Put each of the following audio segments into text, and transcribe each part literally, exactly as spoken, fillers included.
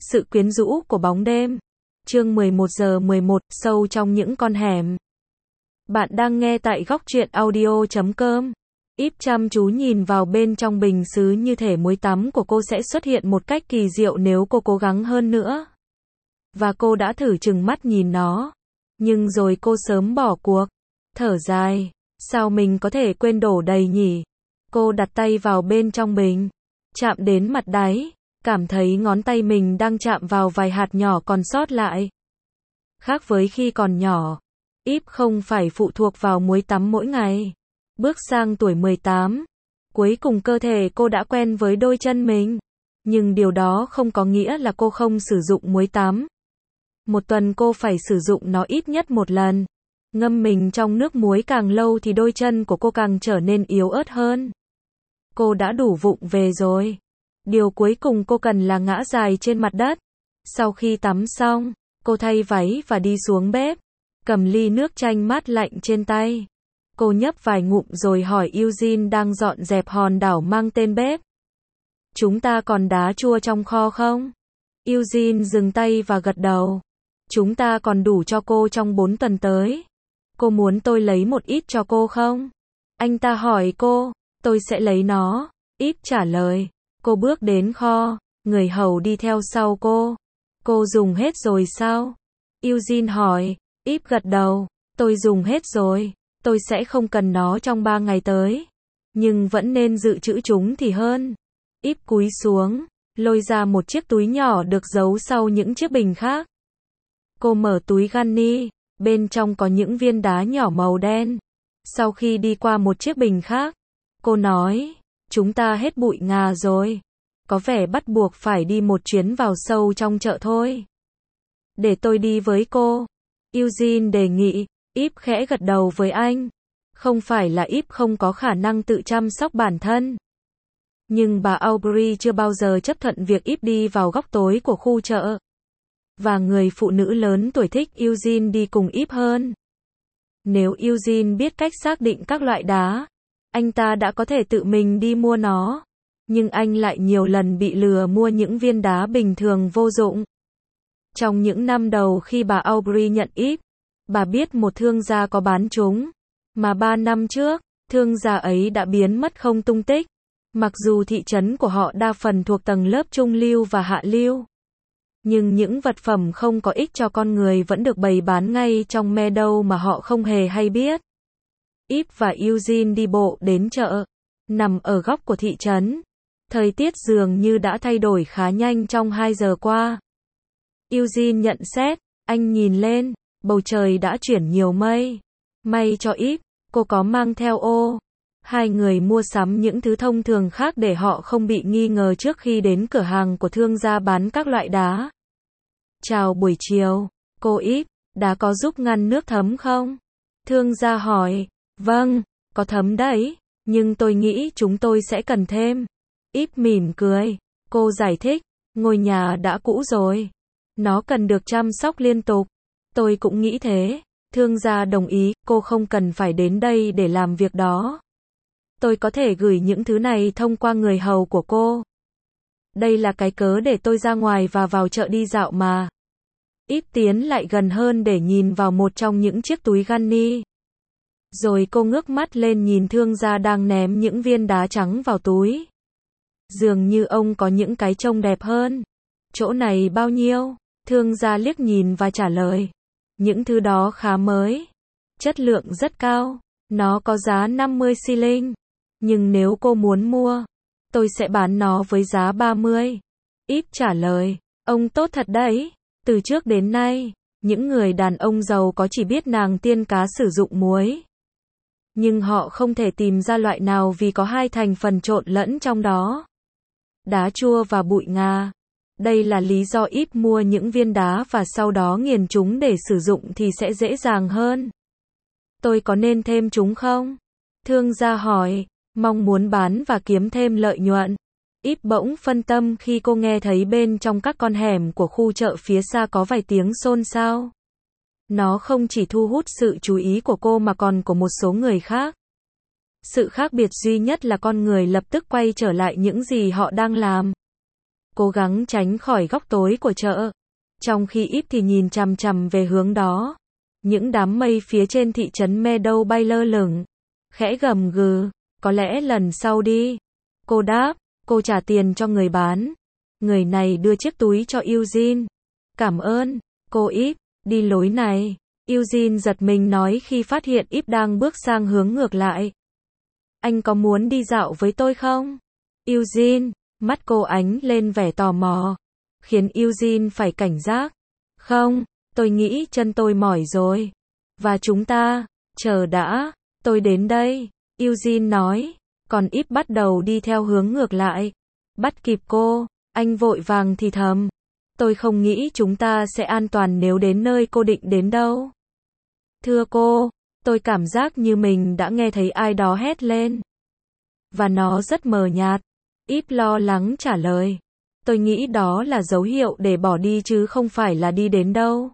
Sự quyến rũ của bóng đêm. Chương mười một giờ mười một, sâu trong những con hẻm. Bạn đang nghe tại góc truyện audio chấm com. Íp chăm chú nhìn vào bên trong bình sứ như thể muối tắm của cô sẽ xuất hiện một cách kỳ diệu nếu cô cố gắng hơn nữa. Và cô đã thử chừng mắt nhìn nó. Nhưng rồi cô sớm bỏ cuộc. Thở dài. Sao mình có thể quên đổ đầy nhỉ? Cô đặt tay vào bên trong bình. Chạm đến mặt đáy. Cảm thấy ngón tay mình đang chạm vào vài hạt nhỏ còn sót lại. Khác với khi còn nhỏ, Íp không phải phụ thuộc vào muối tắm mỗi ngày. Bước sang tuổi mười tám, cuối cùng cơ thể cô đã quen với đôi chân mình. Nhưng điều đó không có nghĩa là cô không sử dụng muối tắm. Một tuần cô phải sử dụng nó ít nhất một lần. Ngâm mình trong nước muối càng lâu thì đôi chân của cô càng trở nên yếu ớt hơn. Cô đã đủ vụng về rồi. Điều cuối cùng cô cần là ngã dài trên mặt đất. Sau khi tắm xong, cô thay váy và đi xuống bếp. Cầm ly nước chanh mát lạnh trên tay. Cô nhấp vài ngụm rồi hỏi Eugene đang dọn dẹp hòn đảo mang tên bếp. Chúng ta còn đá chua trong kho không? Eugene dừng tay và gật đầu. Chúng ta còn đủ cho cô trong bốn tuần tới. Cô muốn tôi lấy một ít cho cô không? Anh ta hỏi cô. Tôi sẽ lấy nó. Íp trả lời. Cô bước đến kho, người hầu đi theo sau cô. Cô dùng hết rồi sao? Eugene hỏi. Íp gật đầu. Tôi dùng hết rồi. Tôi sẽ không cần nó trong ba ngày tới. Nhưng vẫn nên dự trữ chúng thì hơn. Íp cúi xuống, lôi ra một chiếc túi nhỏ được giấu sau những chiếc bình khác. Cô mở túi Gunny, bên trong có những viên đá nhỏ màu đen. Sau khi đi qua một chiếc bình khác, cô nói, chúng ta hết bụi ngà rồi. Có vẻ bắt buộc phải đi một chuyến vào sâu trong chợ thôi. Để tôi đi với cô. Eugene đề nghị. Íp khẽ gật đầu với anh. Không phải là Íp không có khả năng tự chăm sóc bản thân. Nhưng bà Aubrey chưa bao giờ chấp thuận việc Íp đi vào góc tối của khu chợ. Và người phụ nữ lớn tuổi thích Eugene đi cùng Íp hơn. Nếu Eugene biết cách xác định các loại đá, anh ta đã có thể tự mình đi mua nó. Nhưng anh lại nhiều lần bị lừa mua những viên đá bình thường vô dụng. Trong những năm đầu khi bà Aubrey nhận Íp, bà biết một thương gia có bán chúng. Mà ba năm trước, thương gia ấy đã biến mất không tung tích. Mặc dù thị trấn của họ đa phần thuộc tầng lớp trung lưu và hạ lưu. Nhưng những vật phẩm không có ích cho con người vẫn được bày bán ngay trong Meadow mà họ không hề hay biết. Íp và Eugene đi bộ đến chợ, nằm ở góc của thị trấn. Thời tiết dường như đã thay đổi khá nhanh trong hai giờ qua. Eugene nhận xét, anh nhìn lên, bầu trời đã chuyển nhiều mây. May cho Íp, cô có mang theo ô. Hai người mua sắm những thứ thông thường khác để họ không bị nghi ngờ trước khi đến cửa hàng của thương gia bán các loại đá. Chào buổi chiều, cô Íp, đá có giúp ngăn nước thấm không? Thương gia hỏi, vâng, có thấm đấy, nhưng tôi nghĩ chúng tôi sẽ cần thêm. Íp mỉm cười, cô giải thích, ngôi nhà đã cũ rồi. Nó cần được chăm sóc liên tục. Tôi cũng nghĩ thế. Thương gia đồng ý, cô không cần phải đến đây để làm việc đó. Tôi có thể gửi những thứ này thông qua người hầu của cô. Đây là cái cớ để tôi ra ngoài và vào chợ đi dạo mà. Íp tiến lại gần hơn để nhìn vào một trong những chiếc túi Gunny. Rồi cô ngước mắt lên nhìn thương gia đang ném những viên đá trắng vào túi. Dường như ông có những cái trông đẹp hơn. Chỗ này bao nhiêu? Thương gia liếc nhìn và trả lời. Những thứ đó khá mới. Chất lượng rất cao. Nó có giá năm mươi xi linh. Nhưng nếu cô muốn mua, tôi sẽ bán nó với giá ba mươi. Íp trả lời. Ông tốt thật đấy. Từ trước đến nay, những người đàn ông giàu có chỉ biết nàng tiên cá sử dụng muối. Nhưng họ không thể tìm ra loại nào vì có hai thành phần trộn lẫn trong đó. Đá chua và bụi ngà. Đây là lý do Íp mua những viên đá và sau đó nghiền chúng để sử dụng thì sẽ dễ dàng hơn. Tôi có nên thêm chúng không? Thương gia hỏi, mong muốn bán và kiếm thêm lợi nhuận. Íp bỗng phân tâm khi cô nghe thấy bên trong các con hẻm của khu chợ phía xa có vài tiếng xôn xao. Nó không chỉ thu hút sự chú ý của cô mà còn của một số người khác. Sự khác biệt duy nhất là con người lập tức quay trở lại những gì họ đang làm. cố gắng tránh khỏi góc tối của chợ. Trong khi Íp thì nhìn chằm chằm về hướng đó. Những đám mây phía trên thị trấn Meadow bay lơ lửng. Khẽ gầm gừ, có lẽ lần sau đi. Cô đáp, cô trả tiền cho người bán. Người này đưa chiếc túi cho Eugene. Cảm ơn, cô Íp, đi lối này. Eugene giật mình nói khi phát hiện Íp đang bước sang hướng ngược lại. Anh có muốn đi dạo với tôi không? Eugene, mắt cô ánh lên vẻ tò mò, khiến Eugene phải cảnh giác. Không, tôi nghĩ chân tôi mỏi rồi. Và chúng ta, chờ đã, tôi đến đây, Eugene nói, còn Íp bắt đầu đi theo hướng ngược lại. Bắt kịp cô, anh vội vàng thì thầm. Tôi không nghĩ chúng ta sẽ an toàn nếu đến nơi cô định đến đâu. Thưa cô, tôi cảm giác như mình đã nghe thấy ai đó hét lên. Và nó rất mờ nhạt. Íp lo lắng trả lời. Tôi nghĩ đó là dấu hiệu để bỏ đi chứ không phải là đi đến đâu.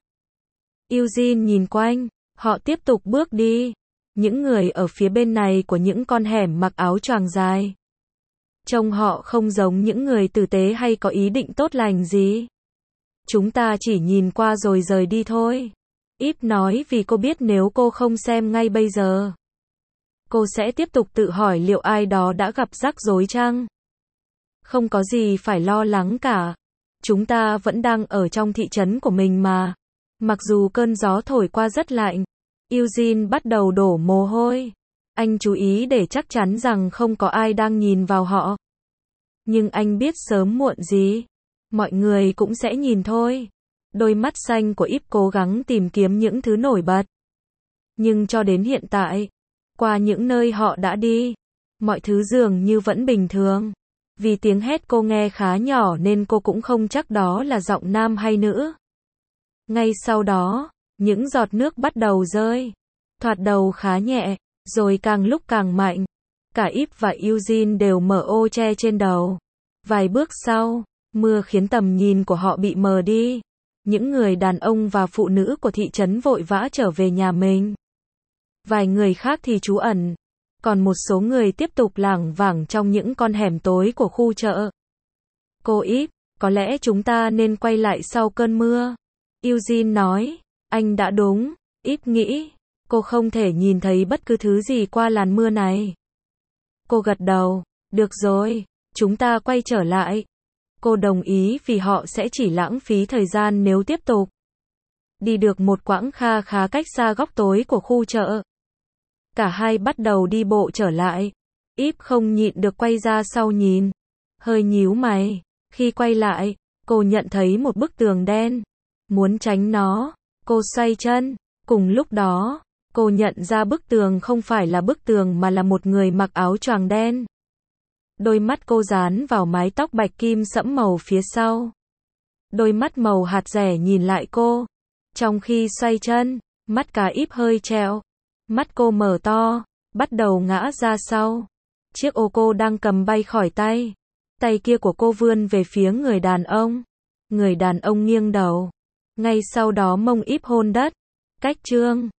Eugene nhìn quanh, họ tiếp tục bước đi. Những người ở phía bên này của những con hẻm mặc áo choàng dài. Trông họ không giống những người tử tế hay có ý định tốt lành gì. Chúng ta chỉ nhìn qua rồi rời đi thôi. Íp nói vì cô biết nếu cô không xem ngay bây giờ, cô sẽ tiếp tục tự hỏi liệu ai đó đã gặp rắc rối chăng? Không có gì phải lo lắng cả. Chúng ta vẫn đang ở trong thị trấn của mình mà. Mặc dù cơn gió thổi qua rất lạnh, Eugene bắt đầu đổ mồ hôi. Anh chú ý để chắc chắn rằng không có ai đang nhìn vào họ. Nhưng anh biết sớm muộn gì, mọi người cũng sẽ nhìn thôi. Đôi mắt xanh của Íp cố gắng tìm kiếm những thứ nổi bật. Nhưng cho đến hiện tại, qua những nơi họ đã đi, mọi thứ dường như vẫn bình thường. Vì tiếng hét cô nghe khá nhỏ nên cô cũng không chắc đó là giọng nam hay nữ. Ngay sau đó, những giọt nước bắt đầu rơi. Thoạt đầu khá nhẹ, rồi càng lúc càng mạnh. Cả Íp và Eugene đều mở ô che trên đầu. Vài bước sau, mưa khiến tầm nhìn của họ bị mờ đi. Những người đàn ông và phụ nữ của thị trấn vội vã trở về nhà mình. Vài người khác thì trú ẩn. Còn một số người tiếp tục lảng vảng trong những con hẻm tối của khu chợ. Cô Íp, có lẽ chúng ta nên quay lại sau cơn mưa. Eugene nói, anh đã đúng. Íp nghĩ, cô không thể nhìn thấy bất cứ thứ gì qua làn mưa này. Cô gật đầu, được rồi, chúng ta quay trở lại. Cô đồng ý vì họ sẽ chỉ lãng phí thời gian nếu tiếp tục. Đi được một quãng kha khá cách xa góc tối của khu chợ. Cả hai bắt đầu đi bộ trở lại. Íp không nhịn được quay ra sau nhìn. Hơi nhíu mày. Khi quay lại, cô nhận thấy một bức tường đen. Muốn tránh nó, cô xoay chân. Cùng lúc đó, cô nhận ra bức tường không phải là bức tường mà là một người mặc áo choàng đen. Đôi mắt cô dán vào mái tóc bạch kim sẫm màu phía sau. Đôi mắt màu hạt dẻ nhìn lại cô. Trong khi xoay chân, mắt cá Íp hơi trẹo. Mắt cô mở to, bắt đầu ngã ra sau. Chiếc ô cô đang cầm bay khỏi tay. Tay kia của cô vươn về phía người đàn ông. Người đàn ông nghiêng đầu. Ngay sau đó mông Íp hôn đất. Cách chương